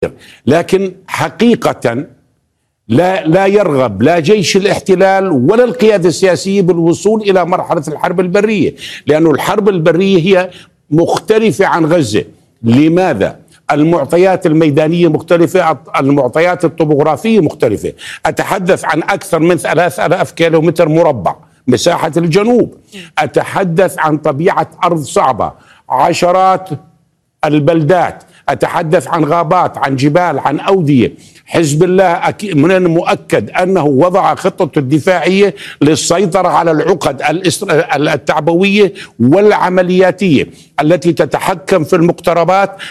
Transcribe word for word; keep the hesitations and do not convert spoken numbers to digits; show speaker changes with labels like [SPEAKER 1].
[SPEAKER 1] لكن حقيقة لا لا يرغب لا جيش الاحتلال ولا القيادة السياسية بالوصول إلى مرحلة الحرب البرية، لأن الحرب البرية هي مختلفة عن غزة. لماذا؟ المعطيات الميدانية مختلفة، المعطيات الطبوغرافية مختلفة. أتحدث عن أكثر من ثلاثة آلاف كيلومتر مربع مساحة الجنوب، أتحدث عن طبيعة أرض صعبة، عشرات البلدات، أتحدث عن غابات، عن جبال، عن أودية. حزب الله من المؤكد أنه وضع خطة الدفاعية للسيطرة على العقد التعبوية والعملياتية التي تتحكم في المقتربات